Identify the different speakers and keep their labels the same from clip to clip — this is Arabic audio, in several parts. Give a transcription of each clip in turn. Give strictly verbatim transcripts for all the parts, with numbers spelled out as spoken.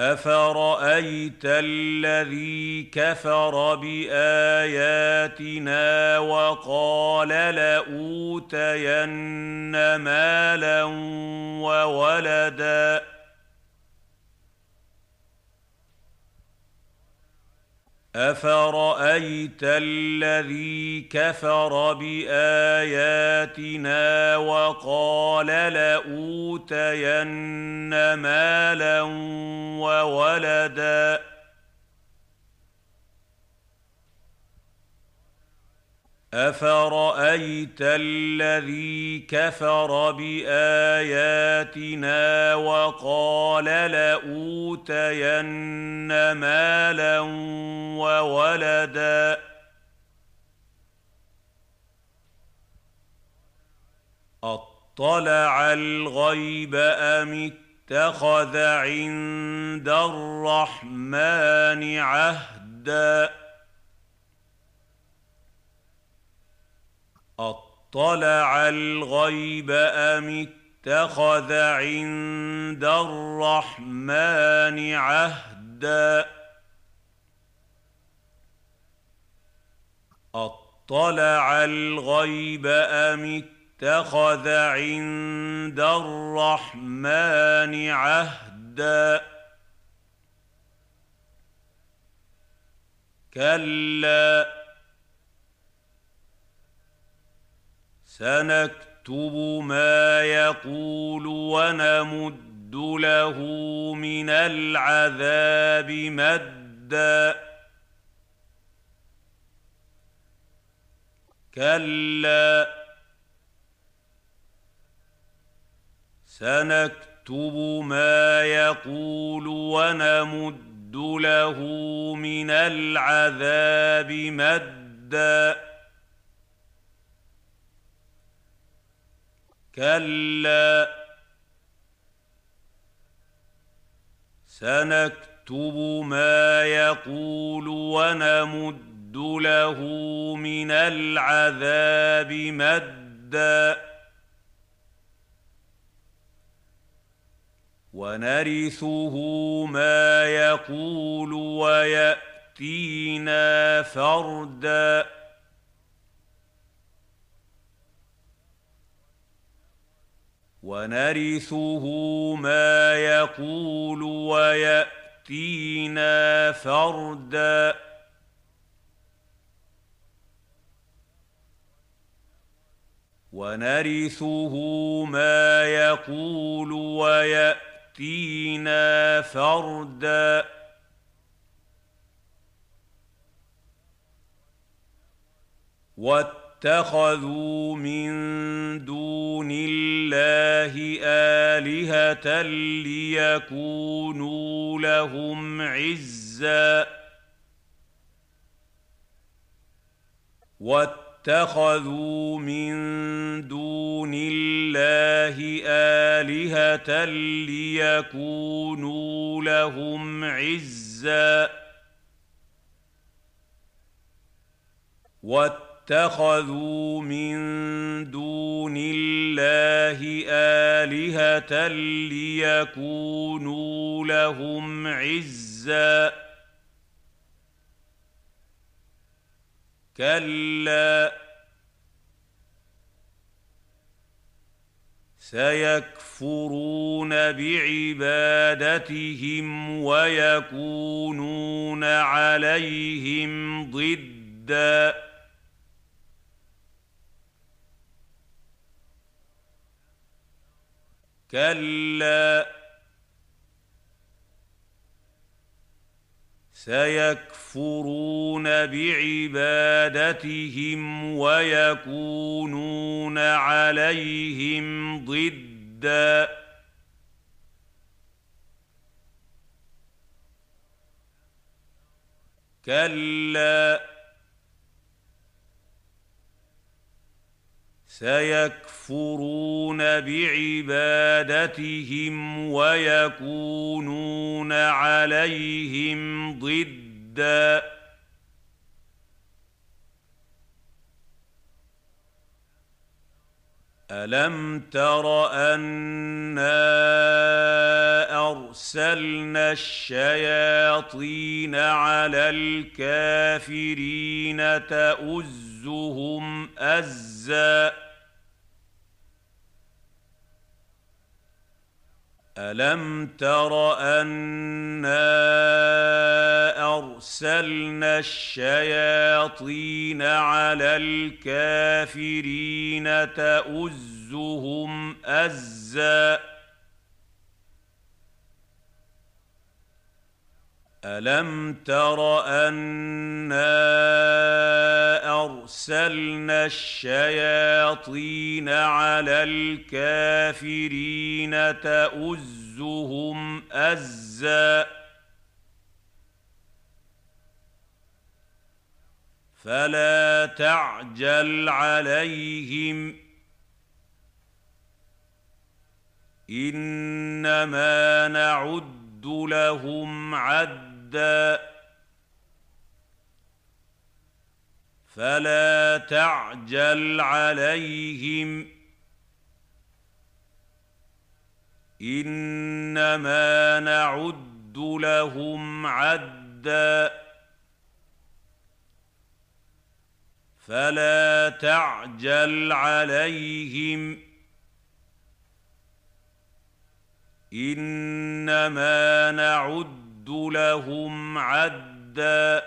Speaker 1: أفرأيت الذي كفر بآياتنا وقال لأوتين مالا وولدا أفرأيت الذي كفر بآياتنا وقال لأوتين مالا وولدا أفرأيت الذي كفر بآياتنا وقال لأوتين مالا وولدا أطلع الغيب أم اتخذ عند الرحمن عهدا أطلع الغيب أم اتخذ عند الرحمن عهدا أطلع الغيب أم اتخذ عند الرحمن عهدا كلا سنكتب ما يقول ونمد له من العذاب مدا كلا سنكتب ما يقول ونمد له من العذاب مدا كلا سنكتب ما يقول ونمد له من العذاب مدا ونرثه ما يقول ويأتينا فردا ونرثه ما يقول ويأتينا فردا ونرثه ما يقول ويأتينا فردا واتخذوا من دون الله آلهة ليكونوا لهم عزا واتخذوا من دون الله آلهة ليكونوا لهم عزا واتخذوا من دون الله آلهة ليكونوا لهم عزا كلا سيكفرون بعبادتهم ويكونون عليهم ضدا كلا سيكفرون بعبادتهم ويكونون عليهم ضدا كلا سيكفرون بعبادتهم ويكونون عليهم ضدا ألم تر أنا أرسلنا الشياطين على الكافرين تؤزهم أزا ألم تر أنا أرسلنا الشياطين على الكافرين تؤزهم أزا ألم تر أنا أرسلنا الشياطين على الكافرين تؤزهم أزا فلا تعجل عليهم إنما نعد لهم عدا فلا تعجل عليهم إنما نعد لهم عدا فلا تعجل عليهم إنما نعد لهم عدا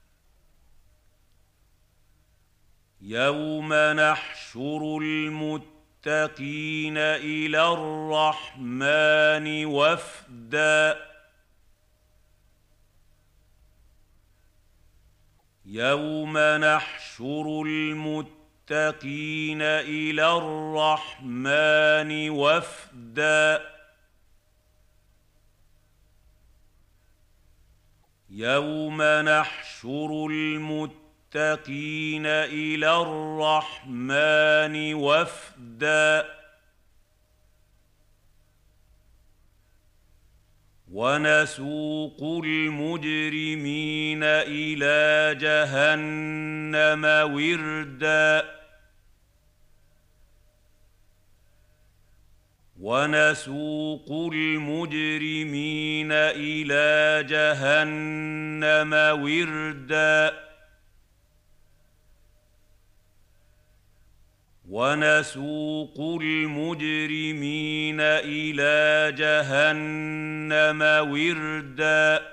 Speaker 1: يوم نحشر المتقين إلى الرحمن وفدا يوم نحشر المتقين إلى الرحمن وفدا يوم نحشر المتقين إلى الرحمن وفدا ونسوق المجرمين إلى جهنم وردا ونسوق المجرمين إلى جهنم وردا ونسوق المجرمين إلى جهنم وردا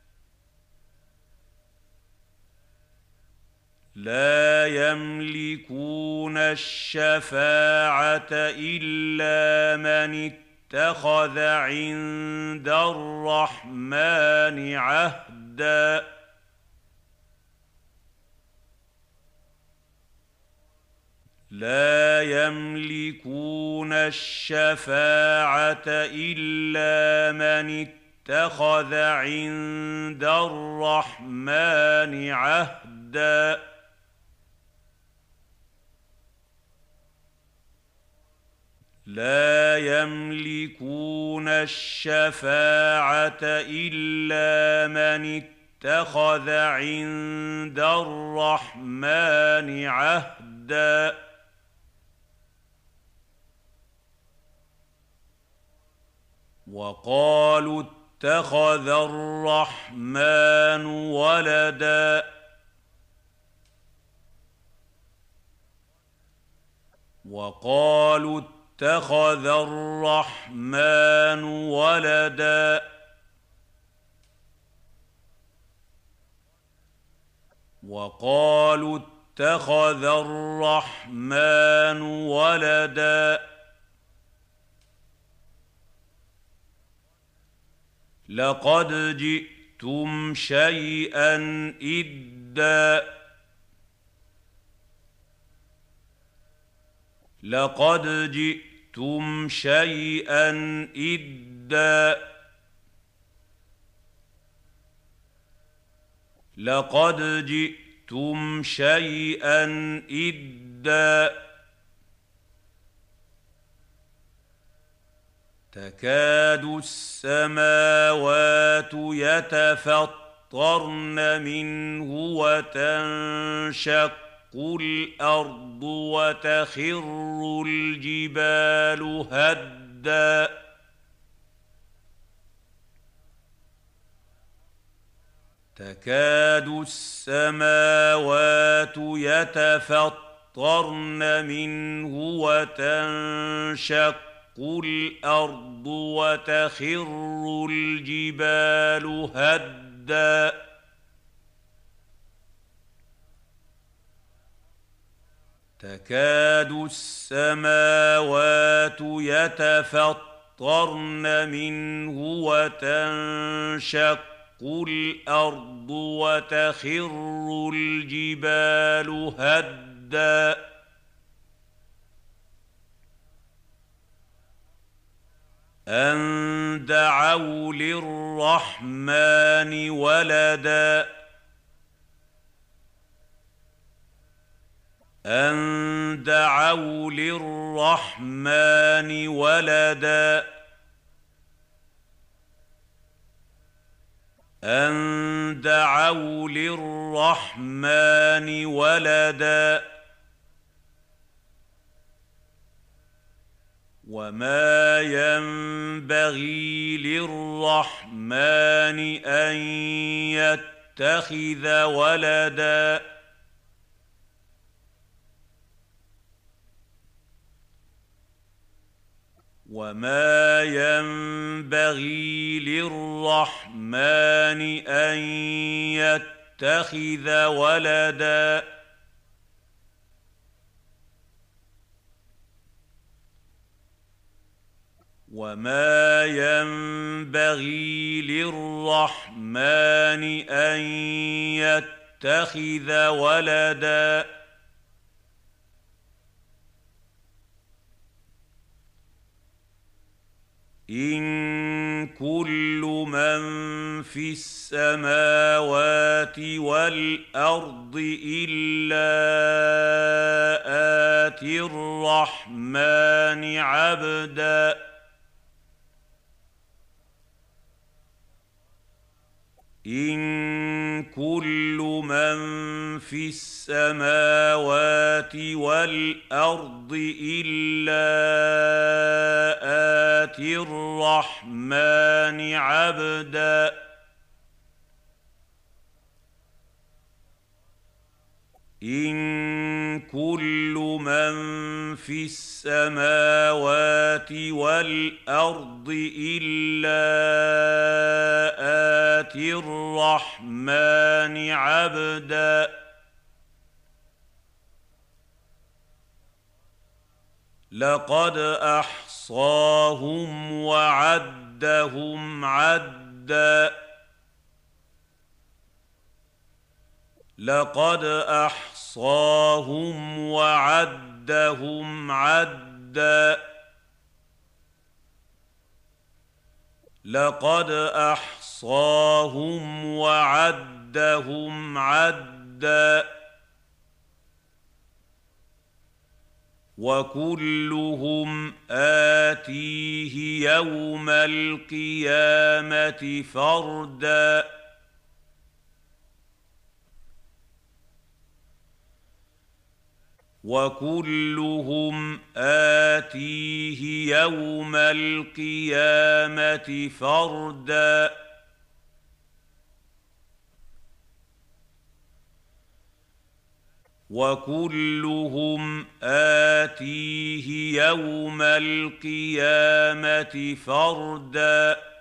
Speaker 1: لا يملكون الشفاعة إلا من اتخذ عند الرحمن عهدا لا يملكون الشفاعة إلا من اتخذ عند الرحمن عهدا لا يملكون الشفاعة إلا من اتخذ عند الرحمن عهدا وقالوا اتخذ الرحمن ولدا وقالوا اتخذ الرحمن ولدا وقالوا اتخذ الرحمن ولدا لقد جئتم شيئا إدا لقد جئتم شيئا إدا لقد جئتم شيئا إدا تكاد السماوات يتفطرن منه وتنشق الأرض وتخر الجبال هدا تكاد السماوات يتفطرن منه وتنشق الأرض وتخر الجبال هدا تكاد السماوات يتفطرن منه وتنشق الأرض وتخر الجبال هدا أن دعوا للرحمن ولدا أن دعوا للرحمن ولدا أن دعوا للرحمن ولدا وما ينبغي للرحمن أن يتخذ ولدا وما ينبغي للرحمن أن يتخذ ولدا وما ينبغي للرحمن أن يتخذ ولدا إن كل من في السماوات والأرض إلا آتي الرحمن عبدا إن كل من في السماوات والأرض إلا آتي الرحمن عبدا إن كل من في السماوات والأرض إلا آتي الرحمن عبدا لقد أحصاهم وعدهم عدا لقد أحصاهم وعدهم عدا لقد أحصاهم وعدهم عدا وكلهم آتيه يوم القيامة فردا وكلهم آتيه يوم القيامة فردا وكلهم آتيه يوم القيامة فردا